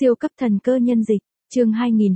Siêu cấp thần cơ nhân dịch, chương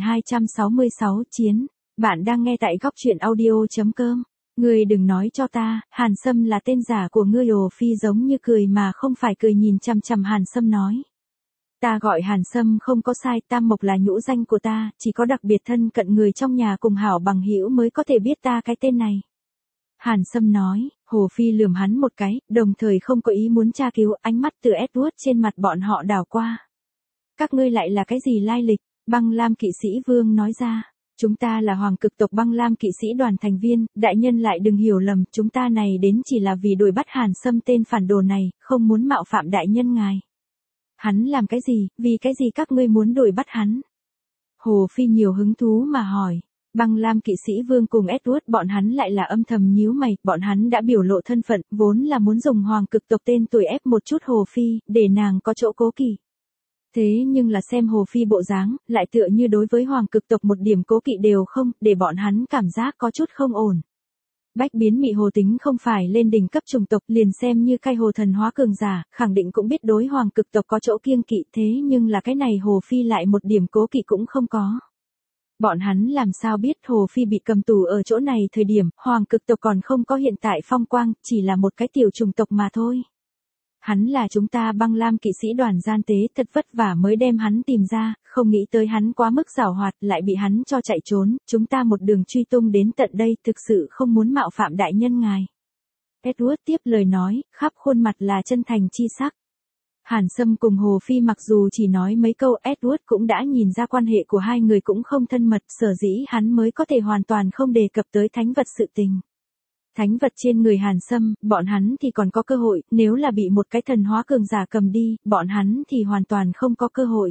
2266 chiến. Bạn đang nghe tại góc truyện audio.com. Ngươi đừng nói cho ta, Hàn Sâm là tên giả của ngươi. Hồ Phi giống như cười mà không phải cười, nhìn chằm chằm Hàn Sâm nói. Ta gọi Hàn Sâm không có sai, Tam Mộc là nhũ danh của ta, chỉ có đặc biệt thân cận người trong nhà cùng hảo bằng hữu mới có thể biết ta cái tên này. Hàn Sâm nói. Hồ Phi lườm hắn một cái, đồng thời không có ý muốn tra cứu, ánh mắt từ Edward trên mặt bọn họ đảo qua. Các ngươi lại là cái gì lai lịch? Băng Lam kỵ sĩ Vương nói ra. Chúng ta là hoàng cực tộc Băng Lam kỵ sĩ đoàn thành viên, đại nhân lại đừng hiểu lầm, chúng ta này đến chỉ là vì đuổi bắt Hàn Sâm tên phản đồ này, không muốn mạo phạm đại nhân ngài. Hắn làm cái gì, vì cái gì các ngươi muốn đuổi bắt hắn? Hồ Phi nhiều hứng thú mà hỏi. Băng Lam kỵ sĩ Vương cùng Edward bọn hắn lại là âm thầm nhíu mày, bọn hắn đã biểu lộ thân phận, vốn là muốn dùng hoàng cực tộc tên tuổi ép một chút Hồ Phi, để nàng có chỗ cố kỵ. Thế nhưng là xem Hồ Phi bộ dáng, lại tựa như đối với hoàng cực tộc một điểm cố kỵ đều không, để bọn hắn cảm giác có chút không ổn. Bách biến mị hồ tính không phải lên đỉnh cấp chủng tộc, liền xem như Cai Hồ thần hóa cường giả, khẳng định cũng biết đối hoàng cực tộc có chỗ kiêng kỵ, thế nhưng là cái này Hồ Phi lại một điểm cố kỵ cũng không có. Bọn hắn làm sao biết Hồ Phi bị cầm tù ở chỗ này thời điểm, hoàng cực tộc còn không có hiện tại phong quang, chỉ là một cái tiểu chủng tộc mà thôi. Hắn là chúng ta Băng Lam kỵ sĩ đoàn gian tế, thật vất vả mới đem hắn tìm ra, không nghĩ tới hắn quá mức giảo hoạt, lại bị hắn cho chạy trốn, chúng ta một đường truy tung đến tận đây, thực sự không muốn mạo phạm đại nhân ngài. Edward tiếp lời nói, khắp khuôn mặt là chân thành chi sắc. Hàn Sâm cùng Hồ Phi mặc dù chỉ nói mấy câu, Edward cũng đã nhìn ra quan hệ của hai người cũng không thân mật, sở dĩ hắn mới có thể hoàn toàn không đề cập tới thánh vật sự tình. Thánh vật trên người Hàn Sâm, bọn hắn thì còn có cơ hội, nếu là bị một cái thần hóa cường giả cầm đi, bọn hắn thì hoàn toàn không có cơ hội.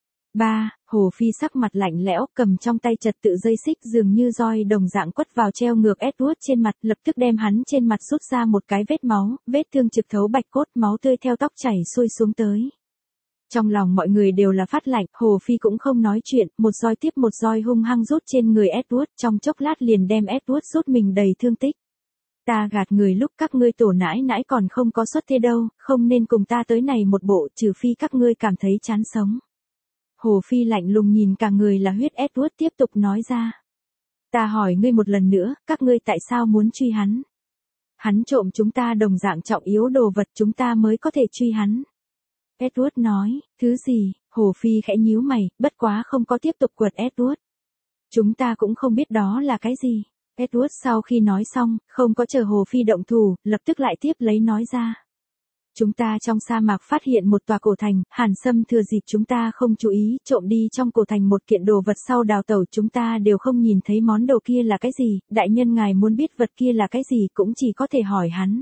3. Hồ Phi sắc mặt lạnh lẽo, cầm trong tay trật tự dây xích dường như roi đồng dạng quất vào treo ngược Edward trên mặt, lập tức đem hắn trên mặt rút ra một cái vết máu, vết thương trực thấu bạch cốt, máu tươi theo tóc chảy xuôi xuống tới. Trong lòng mọi người đều là phát lạnh, Hồ Phi cũng không nói chuyện, một roi tiếp một roi hung hăng rút trên người Edward, trong chốc lát liền đem Edward rút mình đầy thương tích. Ta gạt người lúc các ngươi tổ nãi nãi còn không có xuất thế đâu, không nên cùng ta tới này một bộ, trừ phi các ngươi cảm thấy chán sống. Hồ Phi lạnh lùng nhìn cả người là huyết, Edward tiếp tục nói ra. Ta hỏi ngươi một lần nữa, các ngươi tại sao muốn truy hắn? Hắn trộm chúng ta đồng dạng trọng yếu đồ vật, chúng ta mới có thể truy hắn. Edward nói, thứ gì? Hồ Phi khẽ nhíu mày, bất quá không có tiếp tục quật Edward. Chúng ta cũng không biết đó là cái gì. Edward sau khi nói xong, không có chờ Hồ Phi động thủ, lập tức lại tiếp lấy nói ra. Chúng ta trong sa mạc phát hiện một tòa cổ thành, Hàn Sâm thừa dịp chúng ta không chú ý, trộm đi trong cổ thành một kiện đồ vật sau đào tẩu, chúng ta đều không nhìn thấy món đồ kia là cái gì, đại nhân ngài muốn biết vật kia là cái gì cũng chỉ có thể hỏi hắn.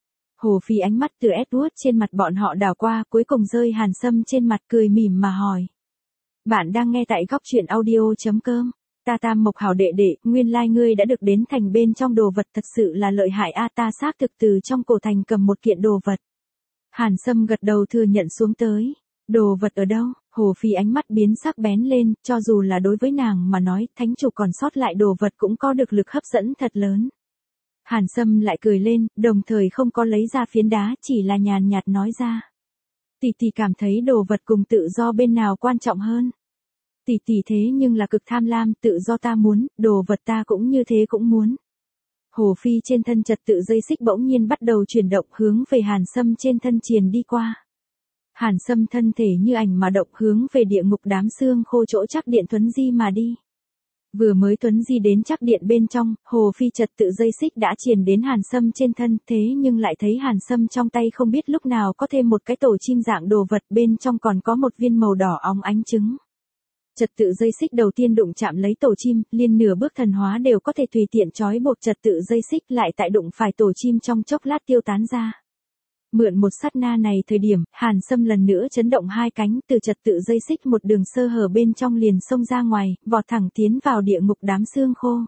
Hồ Phi ánh mắt từ Edward trên mặt bọn họ đảo qua, cuối cùng rơi Hàn Sâm trên mặt, cười mỉm mà hỏi. Bạn đang nghe tại góc truyện audio.com. Ta Tam Mộc hảo đệ đệ, nguyên lai ngươi đã được đến thành bên trong đồ vật, thật sự là lợi hại a, ta xác thực từ trong cổ thành cầm một kiện đồ vật. Hàn Sâm gật đầu thừa nhận xuống tới. Đồ vật ở đâu? Hồ Phi ánh mắt biến sắc bén lên, cho dù là đối với nàng mà nói, thánh chủ còn sót lại đồ vật cũng có được lực hấp dẫn thật lớn. Hàn Sâm lại cười lên, đồng thời không có lấy ra phiến đá, chỉ là nhàn nhạt nói ra. Tỷ tỷ cảm thấy đồ vật cùng tự do bên nào quan trọng hơn? Tỷ tỷ thế nhưng là cực tham lam, tự do ta muốn, đồ vật ta cũng như thế cũng muốn. Hồ Phi trên thân trật tự dây xích bỗng nhiên bắt đầu chuyển động hướng về Hàn Sâm trên thân triền đi qua. Hàn Sâm thân thể như ảnh mà động hướng về địa ngục đám xương khô chỗ chắc điện thuấn di mà đi. Vừa mới thuấn di đến chắc điện bên trong, Hồ Phi trật tự dây xích đã triền đến Hàn Sâm trên thân, thế nhưng lại thấy Hàn Sâm trong tay không biết lúc nào có thêm một cái tổ chim dạng đồ vật, bên trong còn có một viên màu đỏ óng ánh trứng. Trật tự dây xích đầu tiên đụng chạm lấy tổ chim, liền nửa bước thần hóa đều có thể tùy tiện trói buộc, trật tự dây xích lại tại đụng phải tổ chim trong chốc lát tiêu tán ra. Mượn một sát na này thời điểm, Hàn Sâm lần nữa chấn động hai cánh, từ trật tự dây xích một đường sơ hở bên trong liền xông ra ngoài, vọt thẳng tiến vào địa ngục đám xương khô.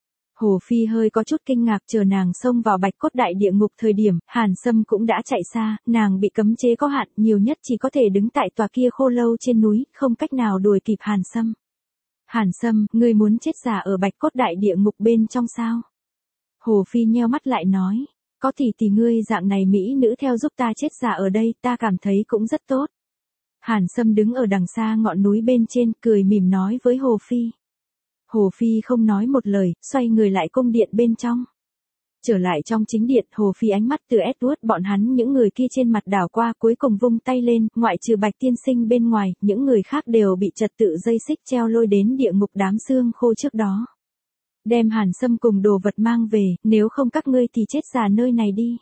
Hồ Phi hơi có chút kinh ngạc, chờ nàng xông vào bạch cốt đại địa ngục thời điểm, Hàn Sâm cũng đã chạy xa, nàng bị cấm chế có hạn, nhiều nhất chỉ có thể đứng tại tòa kia khô lâu trên núi, không cách nào đuổi kịp Hàn Sâm. Hàn Sâm, ngươi muốn chết giả ở bạch cốt đại địa ngục bên trong sao? Hồ Phi nheo mắt lại nói, có tỷ tỷ ngươi dạng này mỹ nữ theo giúp ta chết giả ở đây, ta cảm thấy cũng rất tốt. Hàn Sâm đứng ở đằng xa ngọn núi bên trên, cười mỉm nói với Hồ Phi. Hồ Phi không nói một lời, xoay người lại cung điện bên trong. Trở lại trong chính điện, Hồ Phi ánh mắt từ Edward bọn hắn những người kia trên mặt đảo qua, cuối cùng vung tay lên, ngoại trừ Bạch tiên sinh bên ngoài, những người khác đều bị trật tự dây xích treo lôi đến địa ngục đám xương khô trước đó. Đem Hàn Sâm cùng đồ vật mang về, nếu không các ngươi thì chết già nơi này đi.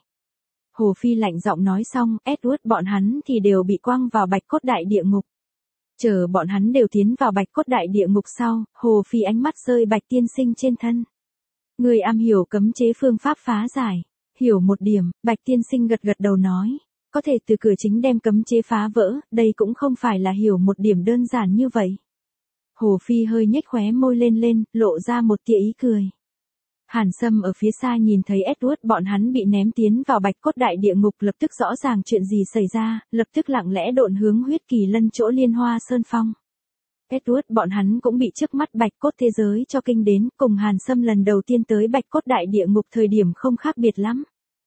Hồ Phi lạnh giọng nói xong, Edward bọn hắn thì đều bị quăng vào Bạch cốt đại địa ngục. Chờ bọn hắn đều tiến vào Bạch cốt đại địa ngục sau, Hồ Phi ánh mắt rơi Bạch tiên sinh trên thân. Người am hiểu cấm chế phương pháp phá giải. Hiểu một điểm, Bạch tiên sinh gật gật đầu nói. Có thể từ cửa chính đem cấm chế phá vỡ, đây cũng không phải là hiểu một điểm đơn giản như vậy. Hồ Phi hơi nhếch khóe môi lên, lộ ra một tia ý cười. Hàn Sâm ở phía xa nhìn thấy Edward bọn hắn bị ném tiến vào Bạch cốt đại địa ngục, lập tức rõ ràng chuyện gì xảy ra, lập tức lặng lẽ độn hướng Huyết Kỳ Lân chỗ Liên Hoa Sơn Phong. Edward bọn hắn cũng bị trước mắt Bạch cốt thế giới cho kinh đến, cùng Hàn Sâm lần đầu tiên tới Bạch cốt đại địa ngục thời điểm không khác biệt lắm.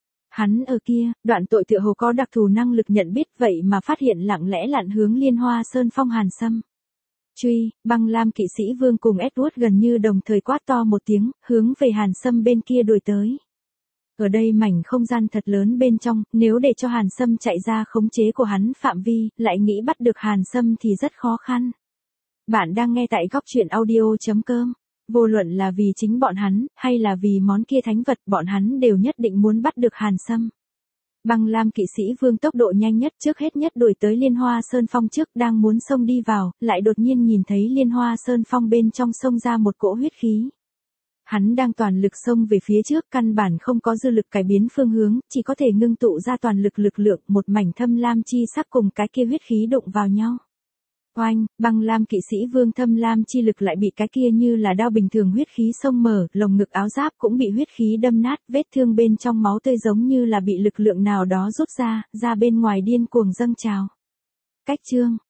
Hắn ở kia, đoạn tội tựa hồ có đặc thù năng lực nhận biết, vậy mà phát hiện lặng lẽ lặn hướng Liên Hoa Sơn Phong Hàn Sâm. Truy, Băng Lam kỵ sĩ vương cùng Edward gần như đồng thời quát to một tiếng, hướng về Hàn Sâm bên kia đuổi tới. Ở đây mảnh không gian thật lớn bên trong, nếu để cho Hàn Sâm chạy ra khống chế của hắn phạm vi, lại nghĩ bắt được Hàn Sâm thì rất khó khăn. Bạn đang nghe tại góc truyện audio.com. Vô luận là vì chính bọn hắn, hay là vì món kia thánh vật, bọn hắn đều nhất định muốn bắt được Hàn Sâm. Băng Lam kỵ sĩ vương tốc độ nhanh nhất trước hết nhất đuổi tới Liên Hoa Sơn Phong trước, đang muốn xông đi vào, lại đột nhiên nhìn thấy Liên Hoa Sơn Phong bên trong xông ra một cỗ huyết khí. Hắn đang toàn lực xông về phía trước, căn bản không có dư lực cải biến phương hướng, chỉ có thể ngưng tụ ra toàn lực lực lượng, một mảnh thâm lam chi sắc cùng cái kia huyết khí đụng vào nhau. Oanh, Băng Lam kỵ sĩ vương thâm lam chi lực lại bị cái kia như là đao bình thường huyết khí xông mở, lồng ngực áo giáp cũng bị huyết khí đâm nát, vết thương bên trong máu tươi giống như là bị lực lượng nào đó rút ra bên ngoài điên cuồng dâng trào. Cách chương